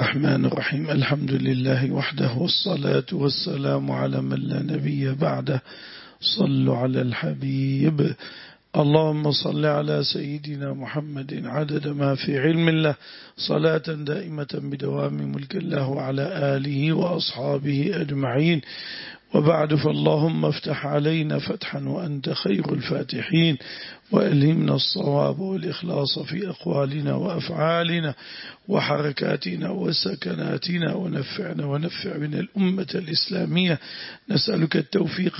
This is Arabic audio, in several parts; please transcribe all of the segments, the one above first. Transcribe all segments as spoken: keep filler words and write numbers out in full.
الرحمن الرحيم. الحمد لله وحده والصلاة والسلام على من لا نبي بعده. صلوا على الحبيب. اللهم صل على سيدنا محمد عدد ما في علم الله، صلاة دائمة بدوام ملك الله، وعلى آله وأصحابه أجمعين. وبعد، فاللهم افتح علينا فتحا وأنت خير الفاتحين، وألهمنا الصواب والإخلاص في أقوالنا وأفعالنا وحركاتنا وسكناتنا، ونفعنا ونفع من الأمة الإسلامية. نسألك التوفيق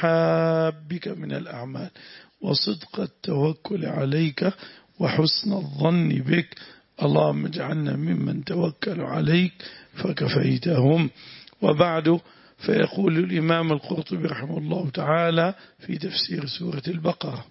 لمحابك من الأعمال، وصدق التوكل عليك، وحسن الظن بك. اللهم اجعلنا ممن توكلوا عليك فكفيتهم. وبعد، فيقول الإمام القرطبي رحمه الله تعالى في تفسير سورة البقرة: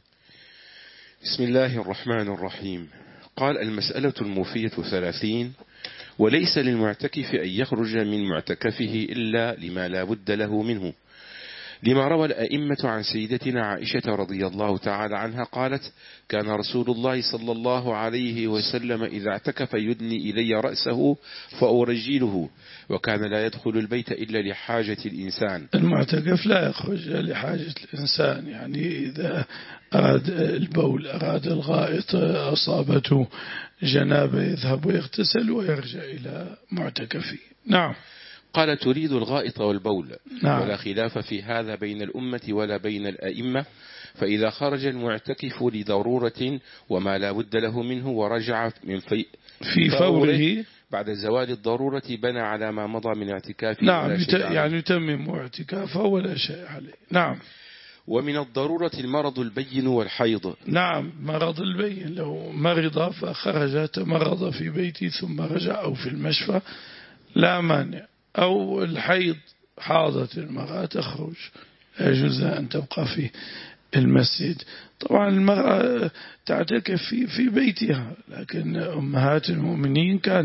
بسم الله الرحمن الرحيم. قال: المسألة الموفية ثلاثين: وليس للمعتكف أن يخرج من معتكفه إلا لما لا بد له منه، لما روى الأئمة عن سيدتنا عائشة رضي الله تعالى عنها قالت: كان رسول الله صلى الله عليه وسلم إذا اعتكف يدني إلي رأسه فأرجله، وكان لا يدخل البيت إلا لحاجة الإنسان. المعتكف لا يخرج لحاجة الإنسان، يعني إذا أراد البول، أراد الغائط، أصابته جنابة، يذهب ويغتسل ويرجع إلى معتكفه. نعم. قال: تريد الغائط والبول. نعم. ولا خلاف في هذا بين الأمة ولا بين الأئمة، فإذا خرج المعتكف لضرورة وما لا بد له منه ورجع من في, في فوره بعد زوال الضرورة بنى على ما مضى من اعتكافه. نعم، يعني يتمم اعتكافه ولا شيء عليه. نعم. ومن الضرورة المرض البين والحيض. نعم، مرض البين، لو مرض فخرج تمرض في بيته ثم رجع، أو في المشفى لا مانع. أو الحيض، حاضت المرأة تخرج، يجوز أن تبقى في المسجد. طبعا المرأة تعتكف في في بيتها، لكن أمهات المؤمنين كان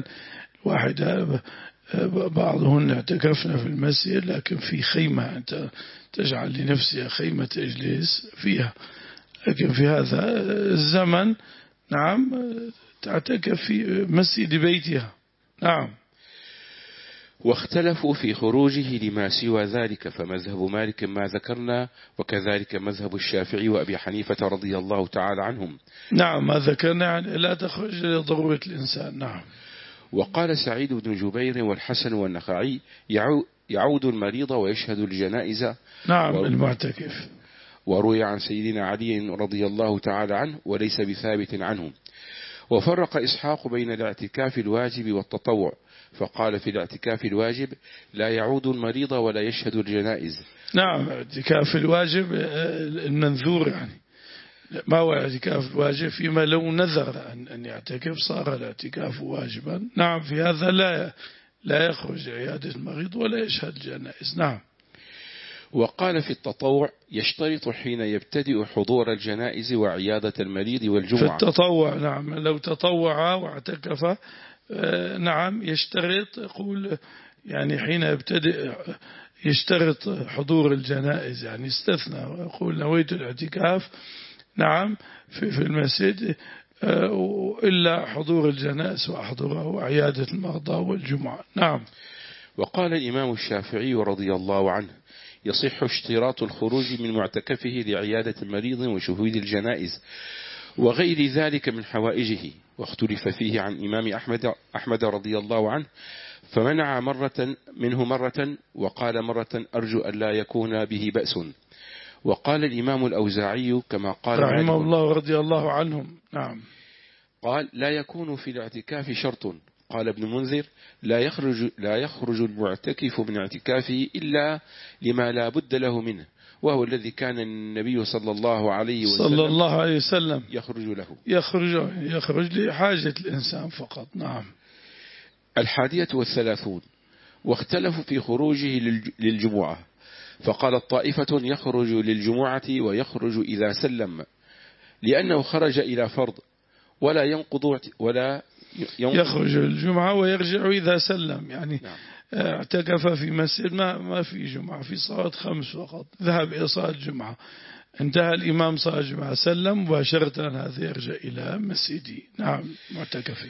واحدة بعضهن اعتكفنا في المسجد، لكن في خيمة، أنت تجعل لنفسها خيمة تجلس فيها. لكن في هذا الزمن نعم تعتكف في مسجد بيتها. نعم. واختلفوا في خروجه لما سوى ذلك، فمذهب مالك ما ذكرنا، وكذلك مذهب الشافعي وأبي حنيفة رضي الله تعالى عنهم. نعم، ما ذكرنا يعني لا تخرج لضرورة الإنسان. نعم. وقال سعيد بن جبير والحسن والنخعي: يعود المريض ويشهد الجنائز. نعم، المعتكف. وروي عن سيدنا علي رضي الله تعالى عنه وليس بثابت عنهم. وفرق إسحاق بين الاعتكاف الواجب والتطوع، فقال: في الاعتكاف الواجب لا يعود المريض ولا يشهد الجنائز. نعم، اعتكاف الواجب المنذور، يعني ما هو اعتكاف الواجب؟ فيما لو نذر أن يعتكف صار الاعتكاف واجبا. نعم، في هذا لا لا يخرج عيادة المريض ولا يشهد الجنائز. نعم. وقال: في التطوع يشترط حين يبتدئ حضور الجنائز وعيادة المريض والجمعة. في التطوع نعم، لو تطوع واعتكف نعم يشترط، يقول يعني حين يبتدئ يشترط حضور الجنائز، يعني استثنى ويقول: نويت الاعتكاف نعم في في المسجد إلا حضور الجنائز وأحضره وعيادة المرضى والجمعة. نعم. وقال الإمام الشافعي رضي الله عنه: يصح اشتراط الخروج من معتكفه لعيادة المريض وشهود الجنائز وغير ذلك من حوائجه. واختلف فيه عن إمام أحمد, أحمد رضي الله عنه، فمنع مرة منه مرة، وقال مرة: أرجو أن لا يكون به بأس. وقال الإمام الأوزاعي كما قال رحمه الله رضي الله عنهم. نعم. قال: لا يكون في الاعتكاف شرط. قال ابن منذر: لا يخرج, لا يخرج المعتكف من اعتكافه إلا لما لا بد له منه، وهو الذي كان النبي صلى الله عليه وسلم, صلى الله عليه وسلم يخرج له يخرج, يخرج لحاجة الإنسان فقط. نعم. الحادية والثلاثون: واختلفوا في خروجه للجمعة، فقال الطائفة: يخرج للجمعة ويخرج إذا سلم، لأنه خرج إلى فرض ولا ينقض ولا ينقض يخرج الجمعة ويرجع إذا سلم، يعني نعم. اعتكف في مسجد ما ما في جمعة، في صلاة خمس فقط، ذهب إلى صلاة الجمعة، انتهى الإمام صلاة الجمعة، سلم مباشرة، هذا يرجع إلى مسجدي. نعم، معتكفي.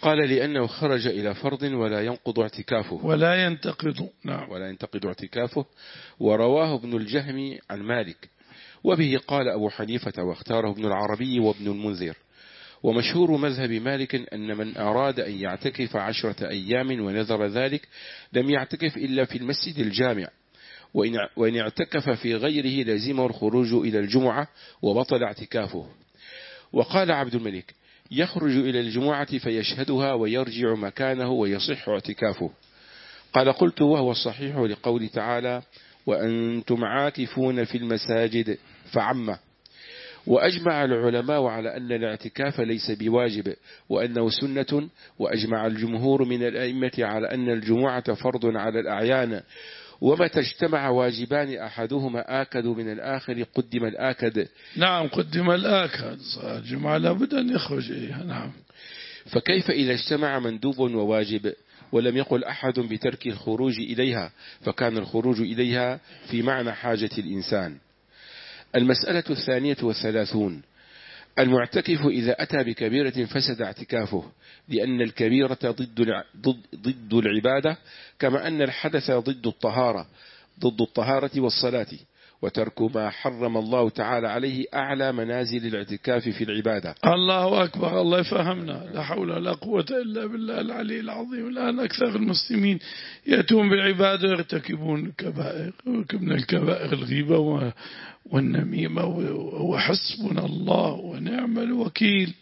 قال لأنه خرج إلى فرض ولا ينقض اعتكافه ولا ينتقض نعم ولا ينتقد اعتكافه. ورواه ابن الجهم عن مالك، وبه قال أبو حنيفة واختاره ابن العربي وابن المنذر. ومشهور مذهب مالك أن من أراد أن يعتكف عشرة أيام ونذر ذلك لم يعتكف إلا في المسجد الجامع، وإن اعتكف في غيره لزمه الخروج إلى الجمعة وبطل اعتكافه. وقال عبد الملك يخرج إلى الجمعة فيشهدها ويرجع مكانه ويصح اعتكافه. قال قلت وهو الصحيح لقول تعالى وأنتم عاكفون في المساجد فعمه. وأجمع العلماء على أن الاعتكاف ليس بواجب وأنه سنة، وأجمع الجمهور من الأئمة على أن الجمعة فرض على الأعيان، ومتى اجتمع واجبان أحدهما آكد من الآخر قدم الآكد. نعم قدم الآكد، الجمعة لابد أن يخرج إليها. نعم. فكيف إذا اجتمع مندوب وواجب ولم يقل أحد بترك الخروج إليها، فكان الخروج إليها في معنى حاجة الإنسان. المسألة الثانية والثلاثون: المعتكف إذا أتى بكبيرة فسد اعتكافه، لأن الكبيرة ضد ضد العبادة، كما أن الحدث ضد الطهارة ضد الطهارة والصلاة، وترك ما حرم الله تعالى عليه أعلى منازل الاعتكاف في العبادة. الله أكبر، الله يفهمنا، لا حول ولا قوة إلا بالله العلي العظيم. الآن أكثر المسلمين يأتون بالعبادة ويرتكبون الكبائر، ومن الكبائر الغيبة والنميمة، وحسبنا الله ونعم الوكيل.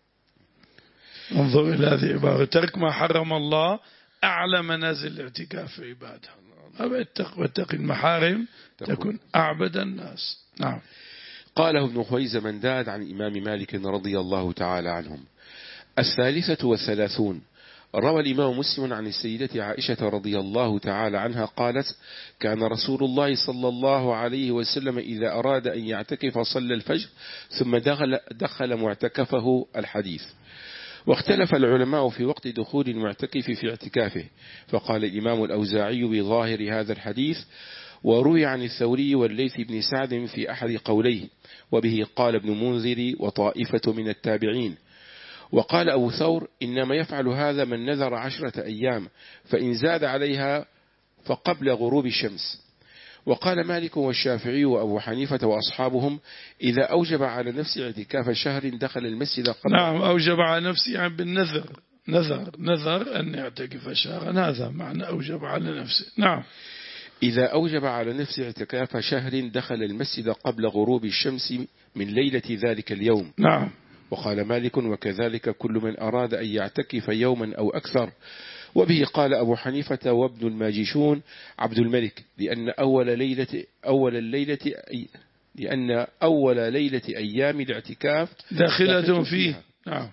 انظر إلى هذه العبارة: ترك ما حرم الله أعلى منازل الاعتكاف في عبادة. واتق المحارم تكن أعبد الناس. نعم. قاله ابن خويز منداد عن إمام مالك رضي الله تعالى عنهم. الثالثة والثلاثون: روى الإمام مسلم عن السيدة عائشة رضي الله تعالى عنها قالت: كان رسول الله صلى الله عليه وسلم إذا أراد أن يعتكف صلى الفجر ثم دخل, دخل معتكفه. الحديث. واختلف العلماء في وقت دخول المعتكف في اعتكافه، فقال الإمام الأوزاعي بظاهر هذا الحديث، وروي عن الثوري والليث بن سعد في أحد قوليه، وبه قال ابن منذر وطائفة من التابعين. وقال أبو ثور: إنما يفعل هذا من نذر عشرة أيام، فإن زاد عليها فقبل غروب الشمس. وقال مالك والشافعي وأبو حنيفة وأصحابهم: إذا أوجب على نفسه اعتكاف شهر دخل المسجد قبل. نعم، أوجب على نفسه يعني بالنذر، نذر نذر أن يعتكف شهرا، هذا معنى أوجب على نفسه. نعم. إذا أوجب على نفسه اعتكاف شهر دخل المسجد قبل غروب الشمس من ليلة ذلك اليوم. نعم. وقال مالك: وكذلك كل من أراد أن يعتكف يوما أو أكثر. وبه قال أبو حنيفة وابن الماجشون عبد الملك، لأن أول ليلة أول الليلة أي لأن أول ليلة أيام الاعتكاف داخلة فيه. نعم.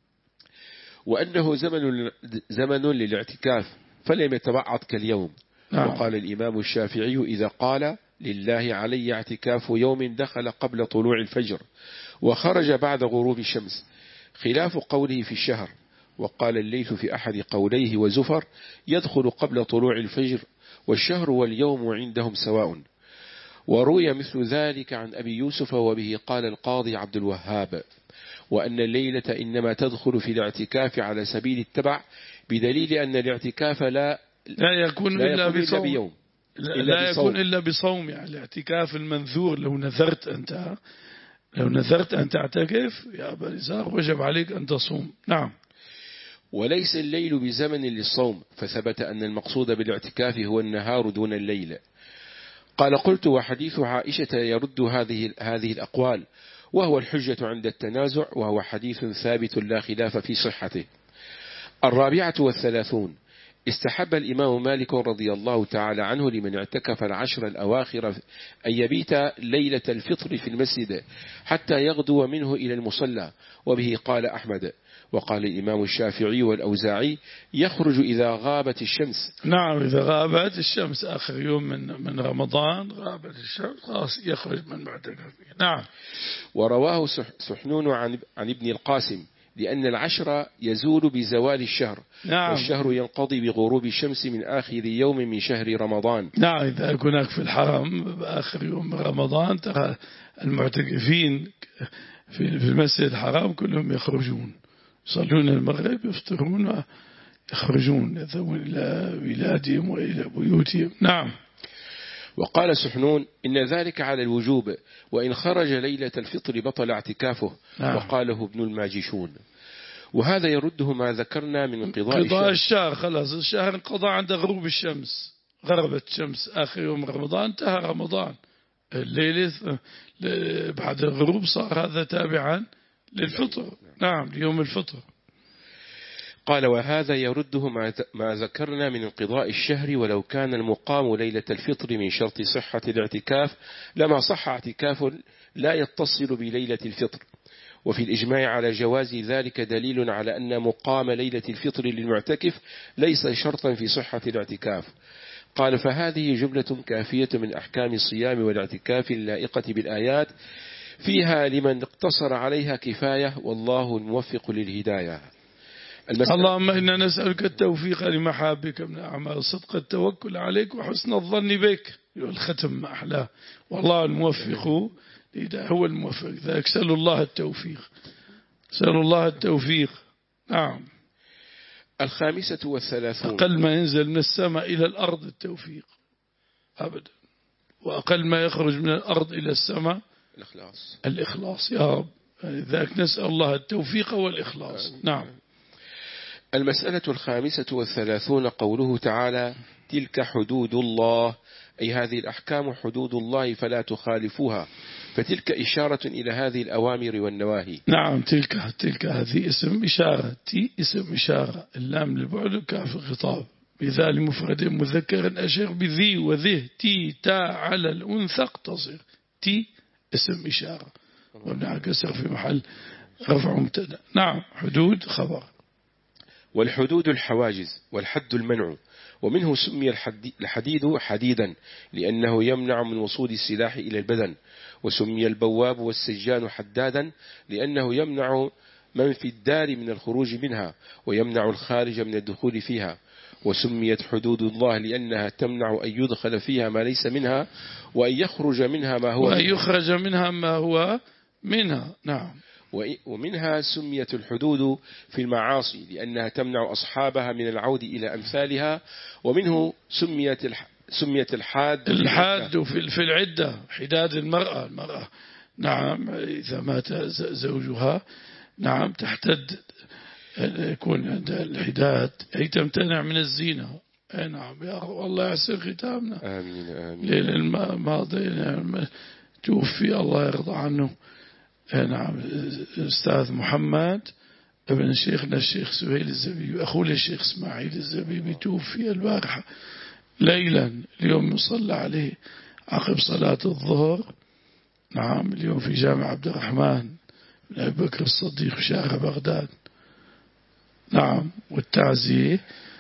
وأنه زمن زمن للاعتكاف فلم يتبعض كاليوم. نعم. وقال الإمام الشافعي: إذا قال لله علي اعتكاف يوم دخل قبل طلوع الفجر وخرج بعد غروب الشمس، خلاف قوله في الشهر. وقال الليث في أحد قوليه وزفر: يدخل قبل طلوع الفجر، والشهر واليوم عندهم سواء. وروي مثل ذلك عن أبي يوسف، وبه قال القاضي عبد الوهاب: وأن الليلة إنما تدخل في الاعتكاف على سبيل التبع، بدليل أن الاعتكاف لا لا يكون لا إلا يكون بصوم، إلا بيوم لا, إلا لا بصوم. يكون إلا بصوم. يعني الاعتكاف المنذور، لو نذرت أنت لو نذرت أن تعتكف يا أبا إسحاق وجب عليك أن تصوم. نعم. وليس الليل بزمن للصوم، فثبت أن المقصود بالاعتكاف هو النهار دون الليل. قال قلت: وحديث عائشة يرد هذه هذه الأقوال، وهو الحجة عند التنازع، وهو حديث ثابت لا خلاف في صحته. الرابعة والثلاثون: استحب الإمام مالك رضي الله تعالى عنه لمن اعتكف العشر الأواخر أن يبيت ليلة الفطر في المسجد حتى يغدو منه إلى المصلى، وبه قال أحمد. وقال الإمام الشافعي والأوزاعي: يخرج إذا غابت الشمس. نعم، إذا غابت الشمس آخر يوم من من رمضان، غابت الشمس خلاص يخرج من معتكفه. نعم. ورواه سحنون عن عن ابن القاسم، لأن العشر يزول بزوال الشهر. نعم. والشهر ينقضي بغروب الشمس من آخر يوم من شهر رمضان. نعم، إذا هناك في الحرم بآخر يوم من رمضان ترى المعتكفين في المسجد الحرام كلهم يخرجون يصلون المغرب يفطرون يخرجون يذهبون إلى بلادهم وإلى بيوتهم. نعم. وقال سحنون إن ذلك على الوجوب، وإن خرج ليلة الفطر بطل اعتكافه. نعم. وقاله ابن الماجشون. وهذا يرده ما ذكرنا من انقضاء الشهر. الشهر خلاص الشهر انقضى عند غروب الشمس، غربت الشمس آخر يوم رمضان انتهى رمضان. الليلة بعد الغروب صار هذا تابعا للفطر. نعم ليوم الفطر. قال وهذا يرده ما ذكرنا من انقضاء الشهر، ولو كان المقام ليلة الفطر من شرط صحة الاعتكاف لما صح اعتكاف لا يتصل بليلة الفطر. وفي الإجماع على جواز ذلك دليل على أن مقام ليلة الفطر للمعتكف ليس شرطا في صحة الاعتكاف. قال فهذه جملة كافية من أحكام الصيام والاعتكاف اللائقة بالآيات، فيها لمن اقتصر عليها كفاية، والله الموفق للهداية. اللهم إنا نسألك التوفيق لمحابك من أعمال صدق التوكل عليك وحسن الظن بك. الختم ما أحلاه، والله الموفق هو الموفق. ذلك سأل الله التوفيق، سأل الله التوفيق. نعم. الخامسة والثلاثون. أقل ما ينزل من السماء إلى الأرض التوفيق أبدا، وأقل ما يخرج من الأرض إلى السماء الإخلاص. الإخلاص يا رب. ذلك نسأل الله التوفيق والإخلاص. نعم. المسألة الخامسة والثلاثون قوله تعالى تلك حدود الله، أي هذه الأحكام حدود الله فلا تخالفوها، فتلك إشارة إلى هذه الأوامر والنواهي. نعم تلك تلك هذه اسم إشارة، تي اسم إشارة، اللام للبعد كاف الخطاب، بذال مفرد مذكر أشر بذي وذه، تي تا على الأنثى اقتصر، تي اسم إشارة وابنع كسر في محل رفع مبتدا. نعم. حدود خبر. والحدود الحواجز، والحد المنع، ومنه سمي الحديد حديدا لأنه يمنع من وصول السلاح إلى البدن، وسمي البواب والسجان حدادا لأنه يمنع من في الدار من الخروج منها ويمنع الخارج من الدخول فيها. وسميت حدود الله لأنها تمنع أن يدخل فيها ما ليس منها وأن يخرج منها ما هو وأن يخرج منها ما هو منها. نعم. ومنها سميت الحدود في المعاصي لأنها تمنع أصحابها من العود إلى أمثالها. ومنه سميت سميت الحاد الحاد في العدة، حداد المرأة المرأة نعم إذا مات زوجها نعم تحتد، يكون عند الحداد أي تمتنع من الزينة. أي نعم يا رب الله يحسن ختامنا. آمين آمين. ليل الماضي نعم توفي الله يرضى عنه نعم الأستاذ محمد ابن شيخنا الشيخ سهيل الزبيبي أخوه الشيخ اسماعيل الزبيبي، توفي البارحة ليلا، اليوم يصلى عليه عقب صلاة الظهر. نعم اليوم في جامع عبد الرحمن بن أبي بكر الصديق في شارع بغداد. نعم. والتعزية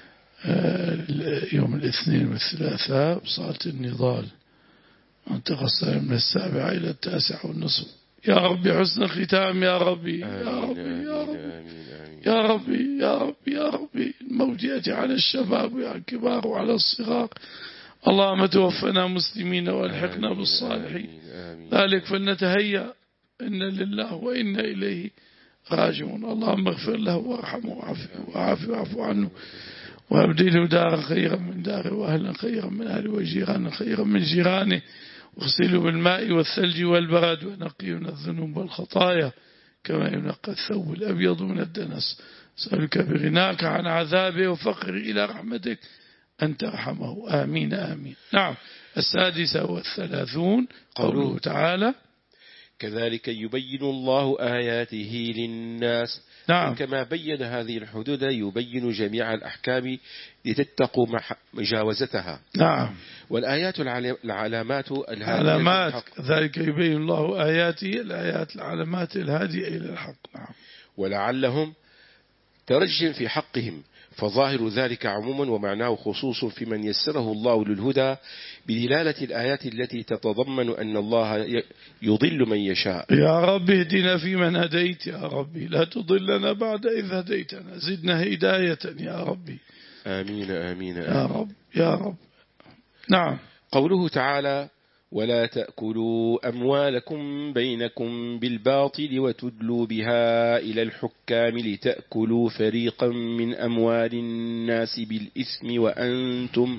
يوم الاثنين والثلاثاء بصلاة النضال، منطقة من السابعة إلى التاسعة والنصف. يا ربي حسن الختام يا ربي يا ربي يا ربي يا ربي يا ربي يا ربي. الموت يأتي على الشباب وعلى الكبار وعلى الصغار. اللهم توفنا مسلمين والحقنا بالصالحين. ذلك فلنتهيأ إن لله وإنا إليه راجعون. اللهم اغفر له وارحمه وعافه وعفو عنه وابدله دارا خيرا من داره وأهلا خيرا من أهله وجيرانا خيرا من جيرانه، واغسله بالماء والثلج والبرد ونقيه من الذنوب والخطايا كما ينقى الثوب الأبيض من الدنس. أسألك بغناك عن عذابه وفقر إلى رحمتك أن ترحمه. آمين آمين. نعم. السادسة والثلاثون قوله تعالى كذلك يبين الله آياته للناس. نعم. كما بين هذه الحدود يبين جميع الأحكام لتتقوا مجاوزتها. نعم. والآيات العلامات العلامات ذلك يبين الله آياته الآيات العلامات الهادية إلى الحق. نعم. ولعلهم ترجم في حقهم، فظاهر ذلك عموما ومعناه خصوص في من يسره الله للهدى بدلالة الآيات التي تتضمن أن الله يضل من يشاء. يا رب اهدنا فيمن هديت يا ربي، لا تضلنا بعد إذ هديتنا، زدنا هداية يا ربي. آمين آمين, آمين. يا رب يا رب. نعم. قوله تعالى ولا تأكلوا أموالكم بينكم بالباطل وتدلوا بها إلى الحكام لتأكلوا فريقا من أموال الناس بالإثم وأنتم,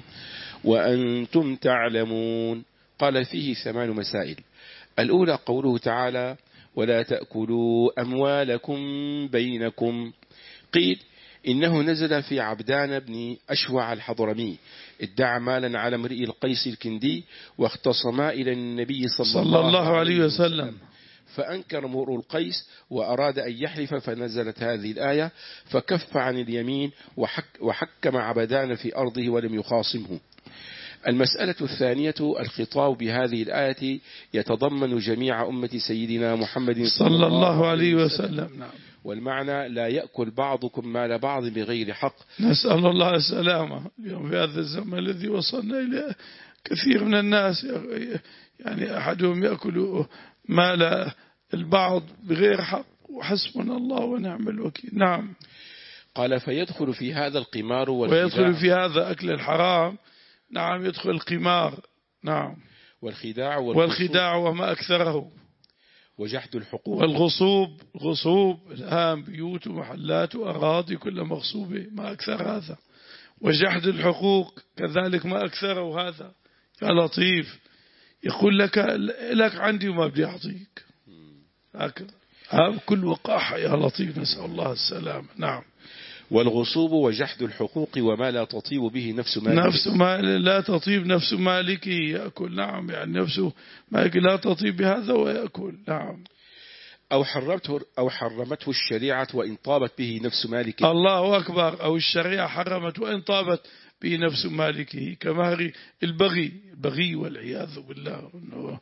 وأنتم تعلمون. قال فيه ثمان مسائل. الأولى قوله تعالى ولا تأكلوا أموالكم بينكم. قيل إنه نزل في عبدان بن أشوع الحضرمي ادعى مالا على امرئ القيس الكندي واختصما إلى النبي صلى, صلى الله, الله عليه وسلم, وسلم فأنكر امرؤ القيس وأراد أن يحلف فنزلت هذه الآية فكف عن اليمين وحك وحكم عبدان في أرضه ولم يخاصمه. المسألة الثانية الخطاب بهذه الآية يتضمن جميع أمة سيدنا محمد صلى الله عليه وسلم. نعم. والمعنى لا يأكل بعضكم مال بعض بغير حق. نسأل الله السلامة. اليوم في هذا الزمن الذي وصلنا إليه كثير من الناس يعني أحدهم يأكل مال البعض بغير حق وحسبنا الله ونعم الوكيل. نعم. قال فيدخل في هذا القمار ويدخل في هذا أكل الحرام. نعم يدخل القمار. نعم. والخداع والخداع وما أكثره. وجحد الحقوق والغصوب. غصوب الآن بيوت ومحلات وأراضي كل مغصوبة ما أكثر هذا. وجحد الحقوق كذلك ما أكثره هذا. يا لطيف يقول لك لك عندي وما بدي أعطيك هكذا. هذا كل وقاحة يا لطيف نسأل الله السلام. نعم. والغصوب وجحد الحقوق وما لا تطيب به نفس مالك. نفس ما لا تطيب نفس مالك يأكل. نعم يعني نفسه مالك لا تطيب بهذا ويأكل. نعم. أو حرمته أو حرمته الشريعة وإن طابت به نفس مالكه. الله أكبر. أو الشريعة حرمت وإن طابت به نفس مالكه كمهر البغي. البغي والعياذ بالله أنه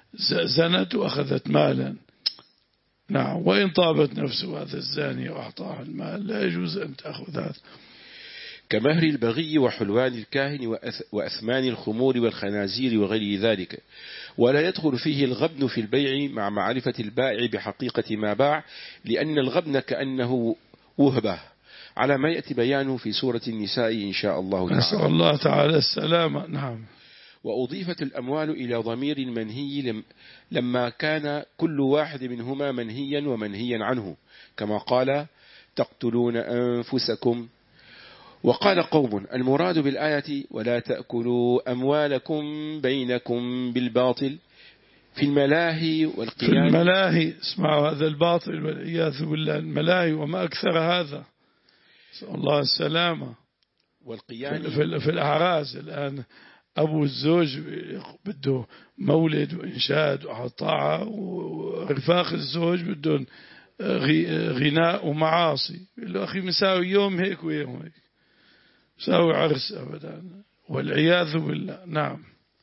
زنت وأخذت مالا. نعم. وإن طابت نفسه هذا الزاني وأعطاها المال لا يجوز أن تأخذ هذا. كمهر البغي وحلوان الكاهن وأثمان الخمور والخنازير وغير ذلك. ولا يدخل فيه الغبن في البيع مع معرفة البائع بحقيقة ما باع لأن الغبن كأنه وهبة على ما يأتي بيانه في سورة النساء إن شاء الله تعالى. نسأل الله تعالى السلامة. نعم. وأضيفت الأموال إلى ضمير المنهي لما كان كل واحد منهما منهيا ومنهيا عنه كما قال تقتلون أنفسكم. وقال قوم المراد بالآية ولا تأكلوا أموالكم بينكم بالباطل في الملاهي والقيان. في الملاهي اسمعوا هذا الباطل والعياذ بالله. الملاهي وما أكثر هذا. نسأل الله السلامة. والقيان في, في الأعراس الآن أبو الزوج بده مولد وإنشاد وطاعة ورفاق الزوج بدهم غناء ومعاصي. يقول له أخي مساوي يوم هيك ويوم هيك مساوي عرس أبدا والعياذ بالله. نعم.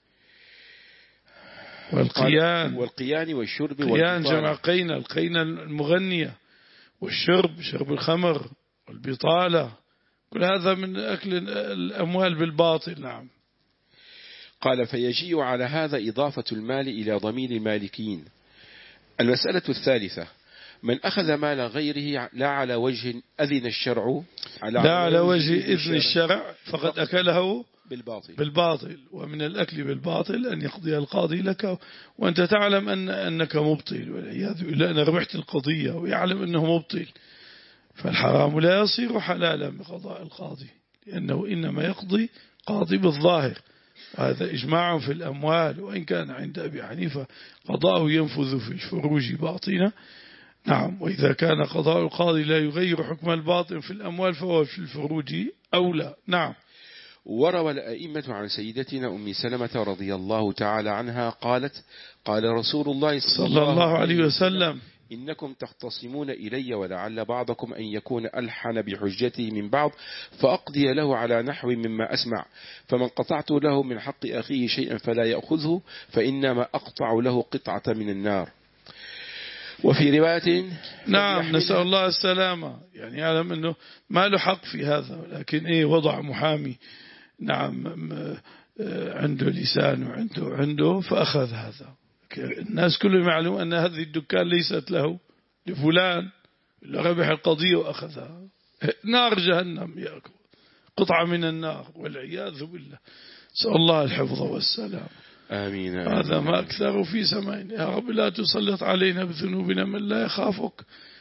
والقيان. والقيان والشرب. القيان جمع قينة. القينة المغنية. والشرب شرب الخمر والبطالة كل هذا من أكل الأموال بالباطل. نعم. قال فيجيء على هذا إضافة المال إلى ضمير المالكين. المسألة الثالثة من أخذ مال غيره لا على وجه أذن الشرع على لا على وجه إذن الشرع فقد أكله بالباطل. بالباطل. ومن الأكل بالباطل أن يقضي القاضي لك وأنت تعلم أن أنك مبطل والعياذ بالله. أنا ربحت القضية ويعلم أنه مبطل. فالحرام لا يصير حلالا بقضاء القاضي لأنه إنما يقضي قاضي بالظاهر. هذا إجماع في الأموال. وإن كان عند أبي حنيفة قضاءه ينفذ في الفروج باطنة. نعم. وإذا كان قضاء القاضي لا يغير حكم الباطن في الأموال فهو في الفروج أولى. نعم. وروى الأئمة عن سيدتنا أم سلمة رضي الله تعالى عنها قالت قال رسول الله صلى الله عليه وسلم إنكم تختصمون إلي ولعل بعضكم أن يكون ألحن بحجته من بعض فأقضي له على نحو مما أسمع فمن قطعت له من حق أخيه شيئا فلا يأخذه فإنما أقطع له قطعة من النار. وفي رواية نعم نسأل الله السلامة. يعني يعلم أنه ما له حق في هذا ولكن إيه وضع محامي. نعم. عنده لسان وعنده عنده فأخذ هذا. الناس كلهم يعلمون أن هذه الدكان ليست له لفلان اللي ربح القضية وأخذها. نار جهنم يأكل قطعة من النار والعياذ بالله. نسأل الله الحفظ والسلام. آمين. هذا ما أكثر في سمائنا. يا رب لا تسلط علينا بذنوبنا من لا يخافك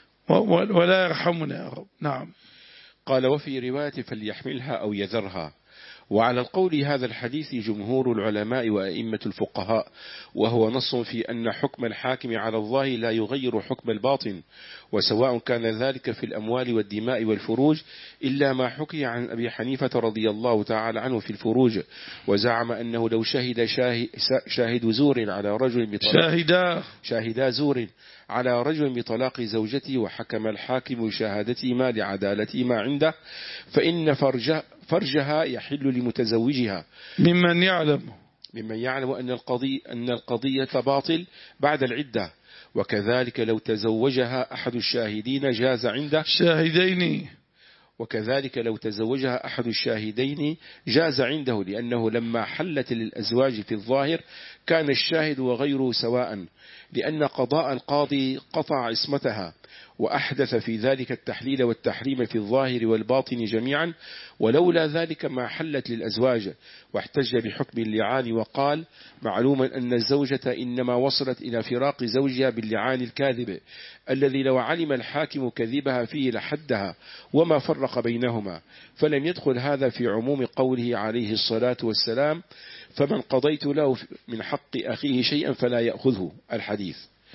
ولا يرحمنا يا رب. نعم. قال وفي رواية فليحملها أو يذرها. وعلى القول هذا الحديث جمهور العلماء وأئمة الفقهاء، وهو نص في أن حكم الحاكم على الظاهر لا يغير حكم الباطن، وسواء كان ذلك في الأموال والدماء والفروج، إلا ما حكي عن أبي حنيفة رضي الله تعالى عنه في الفروج، وزعم أنه لو شهد شاهد زور على رجل بطلاق شاهدا شاهدا زور على رجل بطلاق زوجته، وحكم الحاكم بشهادتهما لعدالة ما عنده، فإن فرجه فرجها يحل لمتزوجها ممن يعلم ممن يعلم أن القضية أن القضية باطل بعد العدة. وكذلك لو تزوجها أحد الشاهدين جاز عنده شاهدين وكذلك لو تزوجها أحد الشاهدين جاز عنده، لأنه لما حلت للأزواج في الظاهر كان الشاهد وغيره سواء، لأن قضاء القاضي قطع عصمتها، وأحدث في ذلك التحليل والتحريم في الظاهر والباطن جميعا، ولولا ذلك ما حلت للأزواج. واحتج بحكم اللعان وقال معلوما أن الزوجة إنما وصلت إلى فراق زوجها باللعان الكاذب، الذي لو علم الحاكم كذبها فيه لحدها وما فرق بينهما، فلم يدخل هذا في عموم قوله عليه الصلاة والسلام فمن قضيت له من حق أخيه شيئا فلا يأخذه. الحديث.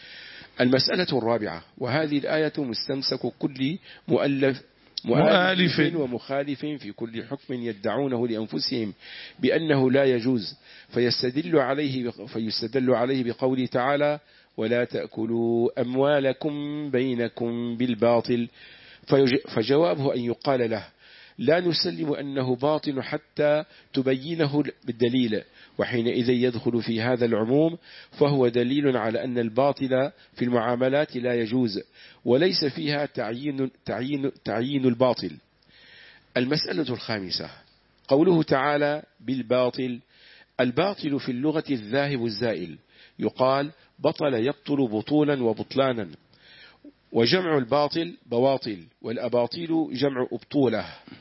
المسألة الرابعة، وهذه الآية مستمسك كل مؤلف مؤلف ومخالف في كل حكم يدعونه لأنفسهم بأنه لا يجوز، فيستدل عليه فيستدل عليه بقوله تعالى ولا تأكلوا أموالكم بينكم بالباطل، فجوابه أن يقال له لا نسلم أنه باطل حتى تبينه بالدليل، وحينئذ يدخل في هذا العموم، فهو دليل على أن الباطل في المعاملات لا يجوز، وليس فيها تعيين, تعيين, تعيين الباطل. المسألة الخامسة، قوله تعالى بالباطل. الباطل في اللغة الذاهب الزائل، يقال بطل يبطل بطولا وبطلانا، وجمع الباطل بواطل، والأباطيل جمع أبطولة،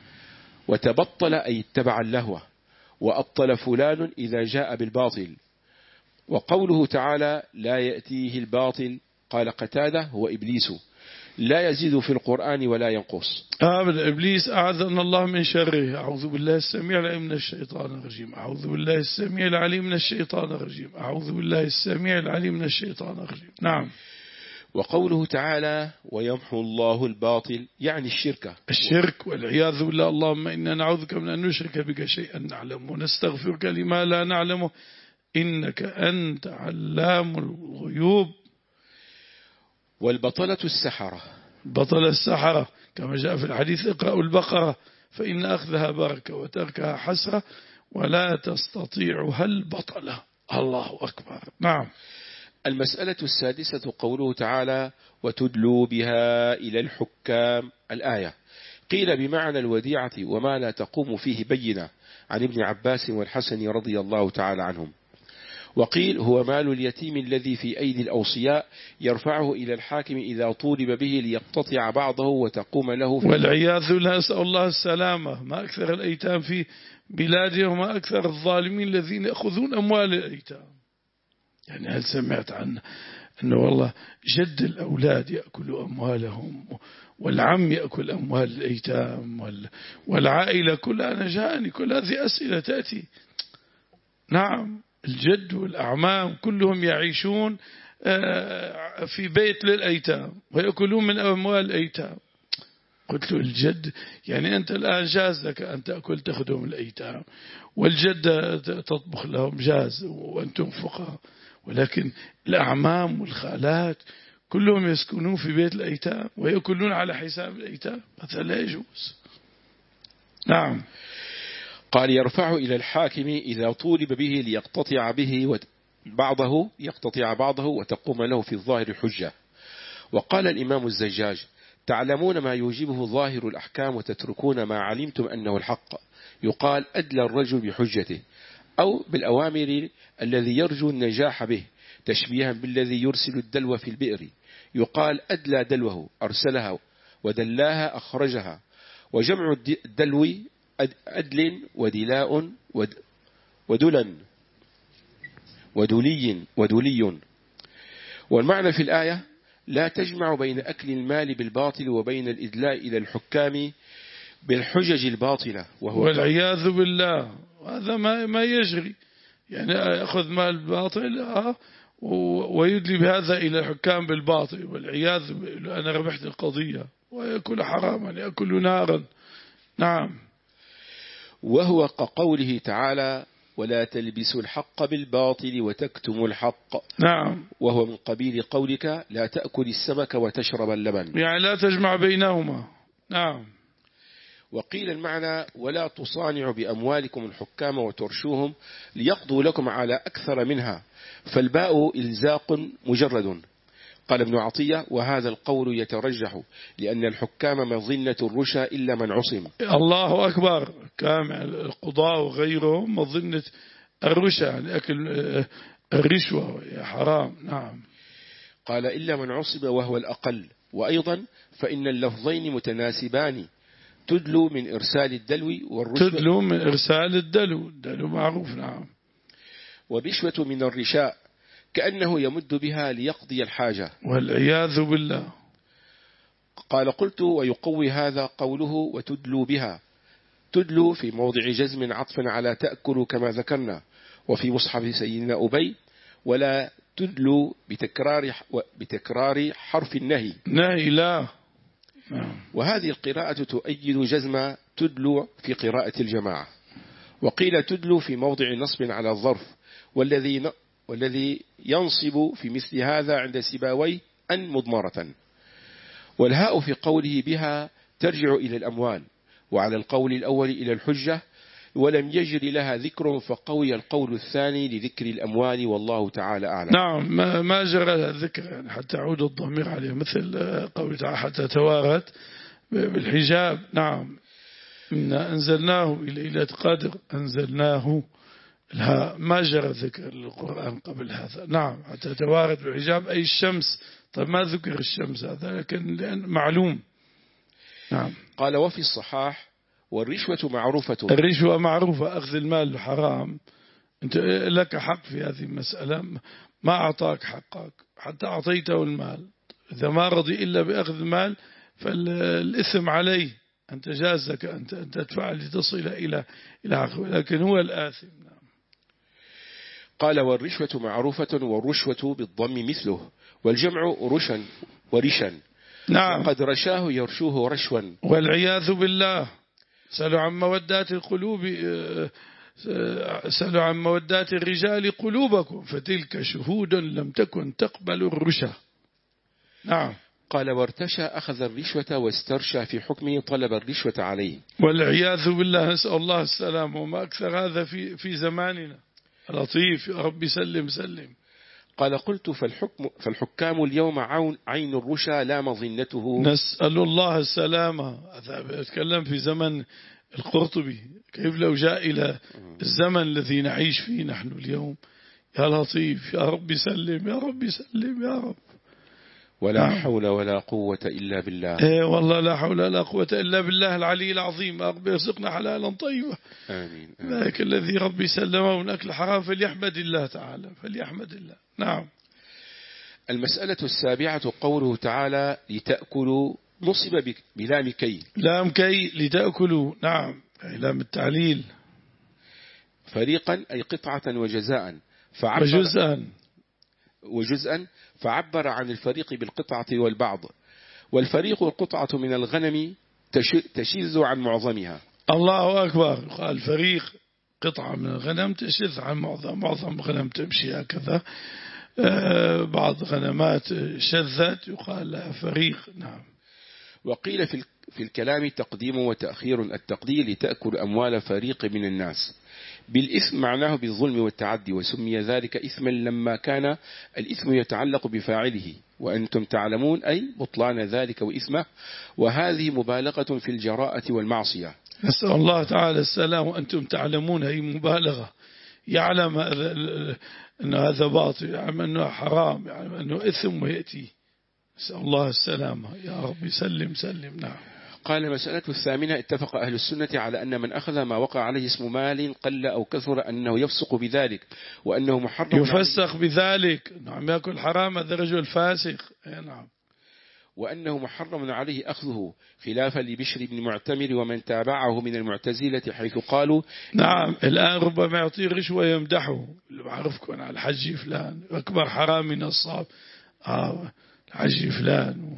وتبطل أي اتبع اللهوة، وأبطل فلان إذا جاء بالباطل. وقوله تعالى لا يأتيه الباطل، قال قتادة هو إبليس، لا يزيد في القرآن ولا ينقص. أبدا إبليس أعاذنا الله من شره. أعوذ بالله السميع العليم من الشيطان الرجيم. أعوذ بالله السميع العليم من الشيطان الرجيم. أعوذ بالله السميع العليم من الشيطان الرجيم. نعم. وقوله تعالى ويمحو الله الباطل، يعني الشركة الشرك والعياذ بالله. اللهم إنا نعوذ من أن نشرك بك شيئا نعلم ونستغفرك لما لا نعلمه إنك أنت علام الغيوب. والبطلة السحرة، بطل السحرة كما جاء في الحديث اقرأوا البقرة فإن أخذها بركة وتركها حسرة ولا تستطيعها البطلة. الله أكبر. نعم. المسألة السادسة، قوله تعالى وتدلوا بها إلى الحكام، الآية. قيل بمعنى الوديعة وما لا تقوم فيه بينة، عن ابن عباس والحسن رضي الله تعالى عنهم. وقيل هو مال اليتيم الذي في أيدي الأوصياء يرفعه إلى الحاكم إذا طولب به ليقتطع بعضه وتقوم له. والعياذ بالله، نسأل الله السلامة. ما أكثر الأيتام في بلاده وما أكثر الظالمين الذين يأخذون أموال الأيتام. يعني هل سمعت عنه أنه والله جد الأولاد يأكل أموالهم والعم يأكل أموال الأيتام والعائلة كلها نجاني؟ كل هذه أسئلة تأتي. نعم. الجد والأعمام كلهم يعيشون في بيت للأيتام ويأكلون من أموال الأيتام. قلت له الجد يعني أنت الآن جاز لك أن تأكل تأخذهم الأيتام، والجدة تطبخ لهم جاز وأنتم فقراء، ولكن الأعمام والخالات كلهم يسكنون في بيت الأيتام ويأكلون على حساب الأيتام. هذا لا يجوز. نعم. قال يرفعه إلى الحاكم إذا طولب به ليقتطع به بعضه يقتطع بعضه وتقوم له في الظاهر حجة. وقال الإمام الزجاج تعلمون ما يوجبه ظاهر الأحكام وتتركون ما علمتم أنه الحق، يقال أدلى الرجل بحجته، أو بالأوامر الذي يرجو النجاح به، تشبيها بالذي يرسل الدلو في البئر، يقال أدلى دلوه أرسلها ودلاها أخرجها. وجمع الدلو أدل ودلاء ودلا، ودولي ودولي. والمعنى في الآية لا تجمع بين أكل المال بالباطل وبين الإدلاء إلى الحكام بالحجج الباطلة، وهو والعياذ بالله. هذا ما ما يجري، يعني يأخذ مال باطل آه ويدلي بهذا إلى الحكام بالباطل، والعياذ بالله أنا ربحت القضية، ويأكل حراما يأكل نارا. نعم. وهو كقوله تعالى ولا تلبسوا الحق بالباطل وتكتموا الحق. نعم. وهو من قبيل قولك لا تأكل السمك وتشرب اللبن، يعني لا تجمع بينهما. نعم. وقيل المعنى ولا تصانعوا بأموالكم الحكام وترشوهم ليقضوا لكم على أكثر منها، فالباء إلزاق مجرد. قال ابن عطية وهذا القول يترجح لأن الحكام مظنة الرشا إلا من عصم. الله أكبر. كامع القضاء وغيرهم مظنة الرشا، يعني أكل الرشوة يا حرام. نعم. قال إلا من عصم وهو الأقل. وأيضا فإن اللفظين متناسبان، تدلو من إرسال الدلو والرشوة، تدلو من إرسال الدلو، الدلو معروف. نعم. والرشوة من الرشاء كأنه يمد بها ليقضي الحاجة، والعياذ بالله. قال قلت ويقوي هذا قوله وتدلو بها، تدلو في موضع جزم عطفا على تأكل كما ذكرنا، وفي مصحف سيدنا أبي ولا تدلو بتكرار بتكرار حرف النهي نهي لا. وهذه القراءة تؤيد جزم تدلو في قراءة الجماعة. وقيل تدلو في موضع نصب على الظرف، والذي والذي ينصب في مثل هذا عند سباوي أن مضمرة. والهاء في قوله بها ترجع إلى الأموال، وعلى القول الأول إلى الحجة، ولم يجر لها ذكر فقوي القول الثاني لذكر الأموال، والله تعالى أعلم. نعم. ما, ما جرى لها ذكر يعني حتى عود الضمير عليه، مثل قول تعالى حتى توارت بالحجاب. نعم. إنا أنزلناه إلى ليلة قدر أنزلناه، الهاء ما جرى ذكر القرآن قبل هذا. نعم. حتى توارت بالحجاب أي الشمس. طيب ما ذكر الشمس هذا، لكن لأن معلوم. نعم. قال وفي الصحاح والرشوة معروفة. الرشوة معروفة، أخذ المال حرام. أنت لك حق في هذه المسألة، ما أعطاك حقك حتى أعطيته المال، إذا ما رضي إلا بأخذ المال فالإثم عليه، أنت جازك أن تدفع لتصل إلى إلى حقه، لكن هو الآثم. نعم. قال والرشوة معروفة، والرشوة بالضم مثله، والجمع رشا ورشا. نعم. قد رشاه يرشوه رشوا، والعياذ بالله. سألوا عن مودات القلوب، سألوا عن مودات الرجال قلوبكم فتلك شهود لم تكن تقبل الرشا. نعم. قال وارتشى أخذ الرشوة واسترشى في حكمه طلب الرشوة عليه، والعياذ بالله. نسأل الله السلام، وما أكثر هذا في في زماننا. لطيف يا رب سلم سلم. قال قلت فالحكم فالحكام اليوم عين الرشا لا مظنته. نسأل الله السلامة. أتكلم في زمن القرطبي، كيف لو جاء إلى الزمن الذي نعيش فيه نحن اليوم. يا لطيف يا رب سلم يا رب سلم يا رب. ولا حول ولا قوة إلا بالله. إيه والله لا حول ولا قوة إلا بالله العلي العظيم. رب يرزقنا حلالا طيبا. آمين. ذلك الذي ربي سلمه من أكل حرام فليحمد الله تعالى، فليحمد الله. نعم. المسألة السابعة قوله تعالى لتأكلوا، نصب بلام كي. لام كي لتأكلوا. نعم. لام التعليل. فريقا أي قطعة وجزاء، فعبر وجزءا وجزءا فعبر عن الفريق بالقطعة والبعض. والفريق القطعة من الغنم تشذ عن معظمها. الله أكبر. قال فريق قطعة من الغنم تشذ عن معظم معظم الغنم تمشي هكذا. آه بعض غنمات شذت يقال لها فريق. نعم. وقيل في في الكلام تقديم وتأخير. التقدير لتأكل أموال فريق من الناس بالإثم معناه بالظلم والتعدي، وسمي ذلك إثما لما كان الإثم يتعلق بفاعله، وأنتم تعلمون أي بطلان ذلك وإثمه، وهذه مبالغة في الجراءة والمعصية. نسأل الله تعالى السلام. وأنتم تعلمون هي مبالغة، يعلم أن هذا باطل، يعلم أنه حرام، يعلم أنه إثم ويأتي. نسأل الله السلامة يا رب سلم سلم. نعم. قال المسألة الثامنة اتفق أهل السنة على أن من أخذ ما وقع عليه اسم مال قل أو كثر أنه يفسق بذلك وأنه محرم يفسق بذلك. نعم يأكل حرام، هذا رجل فاسق. نعم. وأنه محرم عليه أخذه، خلافا لبشر بن معتمر ومن تابعه من المعتزلة حيث قالوا نعم. الآن ربما يعطيه رشوة يمدحه، اللي بعرفكم على الحج فلان أكبر حرام من الصاب، آه الحج فلان،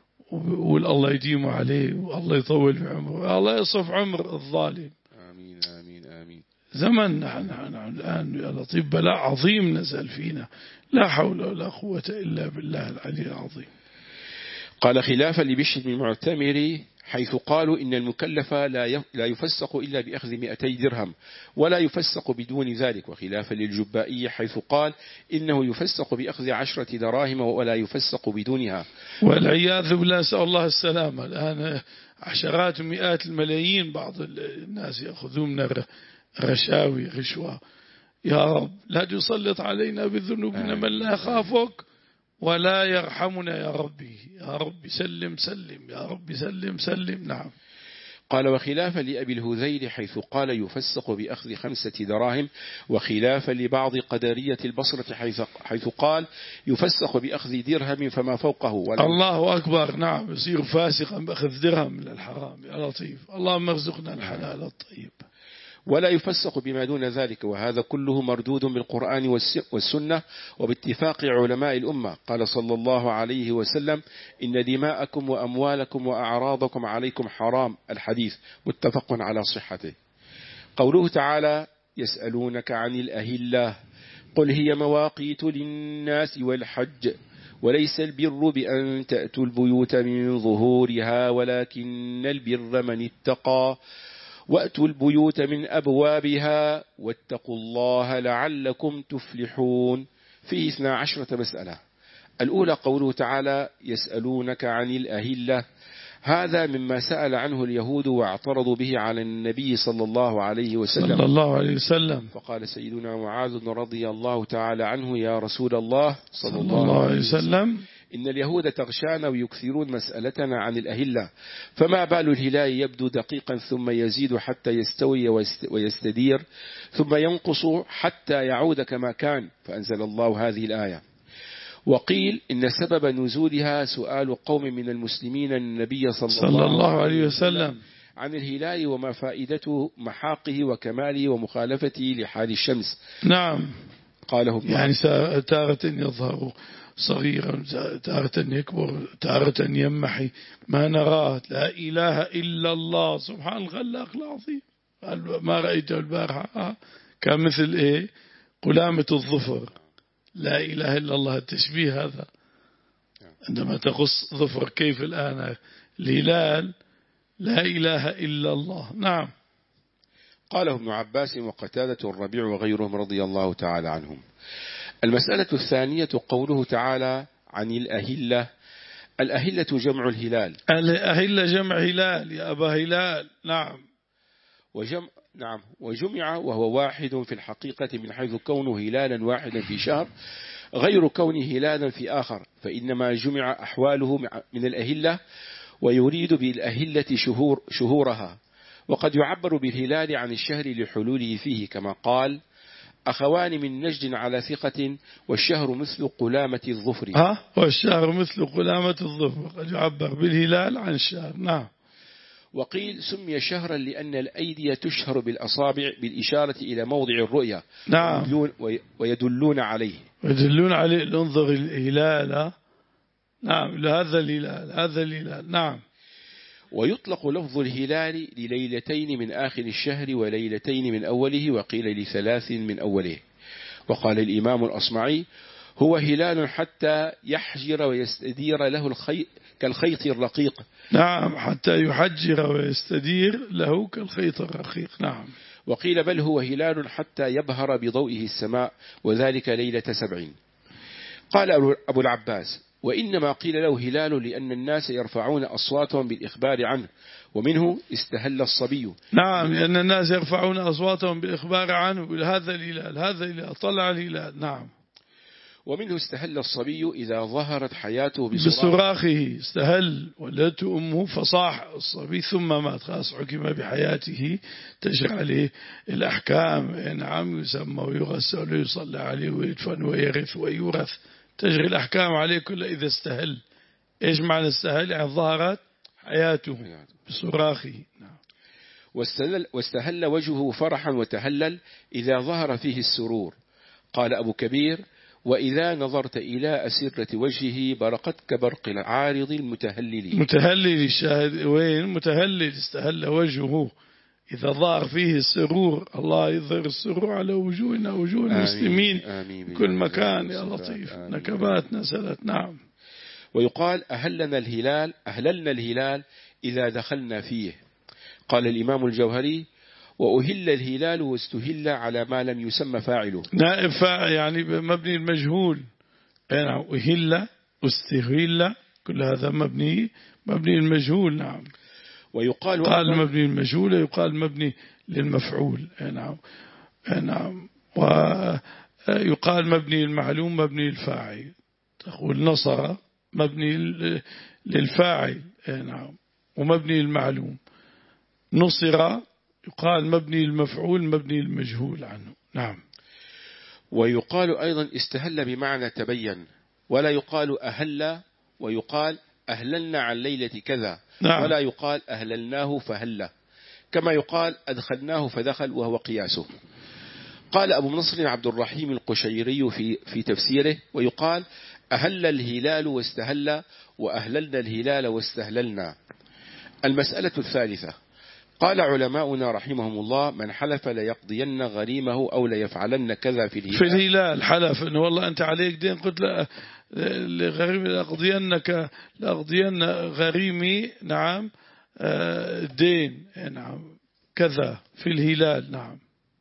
والله يديمه عليه والله يطول في عمره، الله يصف عمر الظالم. آمين آمين آمين. زمن نحن الآن يا لطيف بلاء عظيم نزل فينا، لا حول ولا قوة إلا بالله العلي العظيم. قال خلافا لبشر بن معتمر حيث قالوا إن المكلف لا يفسق إلا بأخذ مئتي درهم ولا يفسق بدون ذلك، وخلافا للجبائي حيث قال إنه يفسق بأخذ عشرة دراهم ولا يفسق بدونها. والعياذ بالله، نسأل الله السلامة. الآن عشرات ومئات الملايين بعض الناس يأخذون من رشاوي رشوة. يا رب لا تسلط علينا بذنوبنا من لا يخافك ولا يرحمنا يا ربي، يا رب سلم سلم، يا رب سلم سلم. نعم. قال وخلافا لأبي الهذيل حيث قال يفسق بأخذ خمسة دراهم، وخلافا لبعض قدرية البصرة حيث, حيث قال يفسق بأخذ درهم فما فوقه. الله أكبر. نعم. يصير فاسقا بأخذ درهم من الحرام. يا لطيف، اللهم ارزقنا الحلال الطيب. ولا يفسق بما دون ذلك، وهذا كله مردود بالقرآن والسنة وباتفاق علماء الأمة. قال صلى الله عليه وسلم إن دماءكم وأموالكم وأعراضكم عليكم حرام، الحديث متفق على صحته. قوله تعالى يسألونك عن الأهلة قل هي مواقيت للناس والحج وليس البر بأن تأتوا البيوت من ظهورها ولكن البر من اتقى وأتوا البيوت من أبوابها واتقوا الله لعلكم تفلحون. فيه اثنا عشرة مسألة. الأولى قوله تعالى يسألونك عن الأهلة، هذا مما سأل عنه اليهود واعترضوا به على النبي صلى الله عليه وسلم صلى الله عليه وسلم. فقال سيدنا معاذ رضي الله تعالى عنه يا رسول الله صلى, صلى الله عليه وسلم إن اليهود تغشانا ويكثرون مسألتنا عن الأهلة، فما بال الهلال يبدو دقيقا ثم يزيد حتى يستوي ويستدير ثم ينقص حتى يعود كما كان، فأنزل الله هذه الآية. وقيل إن سبب نزولها سؤال قوم من المسلمين النبي صلى, صلى الله عليه وسلم عن الهلال وما فائدته محاقه وكماله ومخالفته لحال الشمس. نعم. قاله يعني تارة يظهر صغيرا، تارة يكبر، تارة يمحي، ما نراه. لا إله إلا الله سبحان الخلاق العظيم. ما رأيته البارحة كان مثل إيه قلامة الظفر. لا إله إلا الله، التشبيه هذا عندما تقص ظفر كيف الآن الهلال لا إله إلا الله. نعم. قاله ابن عباس وقتادة الربيع وغيرهم رضي الله تعالى عنهم. المسألة الثانية قوله تعالى عن الأهلة، الأهلة جمع الهلال. الأهلة جمع هلال يا أبا هلال. نعم. وجمع نعم وجمع وهو واحد في الحقيقة من حيث كونه هلالا واحدا في شهر غير كونه هلالا في آخر، فإنما جمع أحواله من الأهلة ويريد بالأهلة شهور شهورها. وقد يعبر بالهلال عن الشهر لحلوله فيه كما قال أخوان من نجد على ثقة والشهر مثل قلامة الظفر. ها والشهر مثل قلامة الظفر، قد يعبر بالهلال عن الشهر. نعم. وقيل سمي شهرا لأن الأيدي تشهر بالأصابع بالإشارة إلى موضع الرؤية. نعم. ويدلون عليه ويدلون عليه. انظر الهلال. نعم. هذا الهلال، هذا الهلال. نعم. ويطلق لفظ الهلال لليلتين من آخر الشهر وليلتين من أوله، وقيل لثلاث من أوله. وقال الإمام الأصمعي هو هلال حتى يحجر ويستدير له الخيط كالخيط الرقيق. نعم. حتى يحجر ويستدير له كالخيط الرقيق. نعم. وقيل بل هو هلال حتى يبهر بضوئه السماء، وذلك ليلة سبعين. قال أبو العباس وإنما قيل له هلال لأن الناس يرفعون أصواتهم بالإخبار عنه، ومنه استهل الصبي. نعم. لأن الناس يرفعون أصواتهم بالإخبار عنه. هذا الهلال، هذا الهلال، طلع الهلال. نعم. ومنه استهل الصبي إذا ظهرت حياته بصراخه. استهل ولدته أمه فصاح الصبي ثم مات، خلاص حكم بحياته، تجري عليه الأحكام. نعم، يسمى ويغسل ويصلى عليه ويدفن ويرث ويورث، تجري الأحكام عليه كلها إذا استهل. إيش معنى استهل؟ يعني ظهرت حياته بصراخه. نعم. واستهل, واستهل وجهه فرحا وتهلل إذا ظهر فيه السرور. قال أبو كبير: وإذا نظرت إلى أسرة وجهه برقت كبرق العارض المتهلل. متهلل الشاهد وين؟ متهلل، استهل وجهه إذا ظهر فيه السرور. الله يظهر السرور على وجوهنا وجوه المسلمين كل مكان يا لطيف. نكبات نزلت. نعم. ويقال: أهلنا الهلال أهللنا الهلال إذا دخلنا فيه. قال الإمام الجوهري: وأهل الهلال واستهل على ما لم يسمى فاعله. نائب فاعل يعني مبني المجهول. يعني أهل واستهل كل هذا مبني مبني المجهول. نعم. ويقال قال مبني المجهول، يقال مبني للمفعول. نعم. نعم. ويقال مبني المعلوم مبني الفاعل. تقول نصر مبني للفاعل. نعم. ومبني المعلوم. نصر يقال مبني المفعول مبني المجهول عنه. نعم. ويقال أيضا استهل بمعنى تبين، ولا يقال أهل، ويقال أهللنا عن ليلة كذا. نعم. ولا يقال أهللناه فهل، كما يقال أدخلناه فدخل، وهو قياسه. قال أبو نصر عبد الرحيم القشيري في, في تفسيره: ويقال أهل الهلال واستهل، وأهللنا الهلال واستهللنا. المسألة الثالثة: قال علماؤنا رحمهم الله: من حلف ليقضين غريمه أو ليفعلن كذا في الهلال. في الهلال حلف إنه والله أنت عليك دين، قلت لا لغريمي لأقضينك لأقضين غريمي. نعم. دين. نعم. كذا في الهلال. نعم.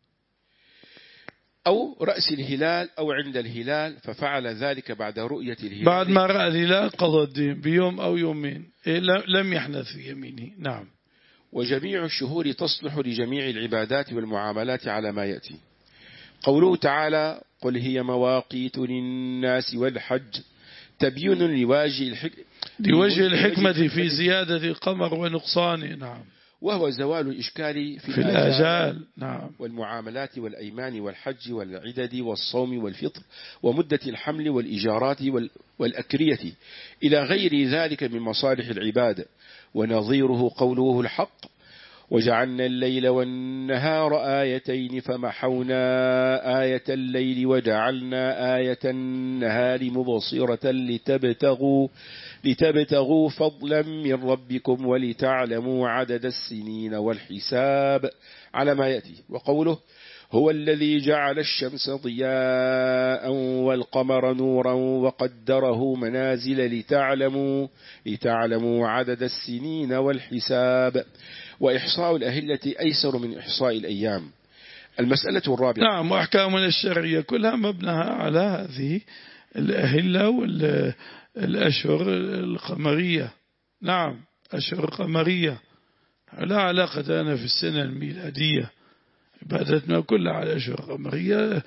أو رأس الهلال أو عند الهلال، ففعل ذلك بعد رؤية الهلال. بعد ما رأى الهلال قضى الدين بيوم أو يومين، لم يحنث في يمينه. نعم. وجميع الشهور تصلح لجميع العبادات والمعاملات على ما يأتي. قوله تعالى: قل هي مواقيت للناس والحج تبين لوجه الحكمة لوجه الحكمة في زيادة القمر ونقصانه. نعم. وهو زوال الإشكال في, في الآجال. نعم. والمعاملات والأيمان والحج والعدد والصوم والفطر ومدة الحمل والإجارات والأكرية إلى غير ذلك من مصالح العباد. ونظيره قوله الحق: وجعلنا الليل والنهار آيتين فمحونا آية الليل وجعلنا آية النهار مبصرة لتبتغوا, لتبتغوا فضلا من ربكم ولتعلموا عدد السنين والحساب على ما يأتي. وقوله: هو الذي جعل الشمس ضياء والقمر نورا وقدره منازل لتعلموا, لتعلموا عدد السنين والحساب. وإحصاء الأهلة أيسر من إحصاء الأيام. المسألة الرابعة. نعم. وأحكامنا الشرعية كلها مبناها على هذه الأهلة والأشهر القمرية. نعم. أشهر قمرية لا علاقة أنا في السنة الميلادية، عبادتنا كلها على أشهر قمرية.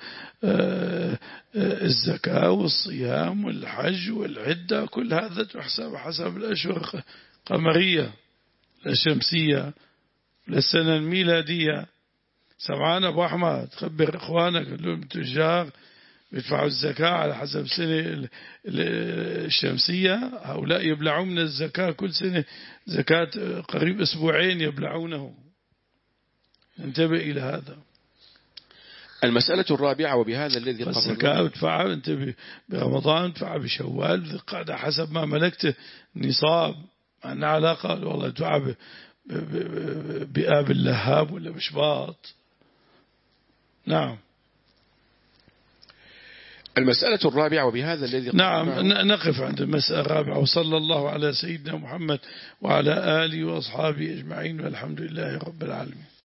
الزكاة والصيام والحج والعدة كل هذا تحسب حسب الأشهر القمرية الشمسية للسنة الميلادية. سمعان أبو أحمد، خبر إخوانك كلهم تجار يدفعوا الزكاة على حسب السنة الشمسية. هؤلاء يبلعون من الزكاة كل سنة زكاة قريب أسبوعين يبلعونه. انتبه إلى هذا. المسألة الرابعة: وبهذا الذي قررنا الزكاة ادفعها أنت برمضان، ادفعها بشوال، بالقعدة حسب ما ملكت نصاب. ما عندنا علاقة والله ادفعها بآب اللهاب ولا بشباط. نعم. المسألة الرابعة: وبهذا الذي نعم. نقف عند المسألة الرابعة. وصلى الله على سيدنا محمد وعلى آله وأصحابه أجمعين، والحمد لله رب العالمين.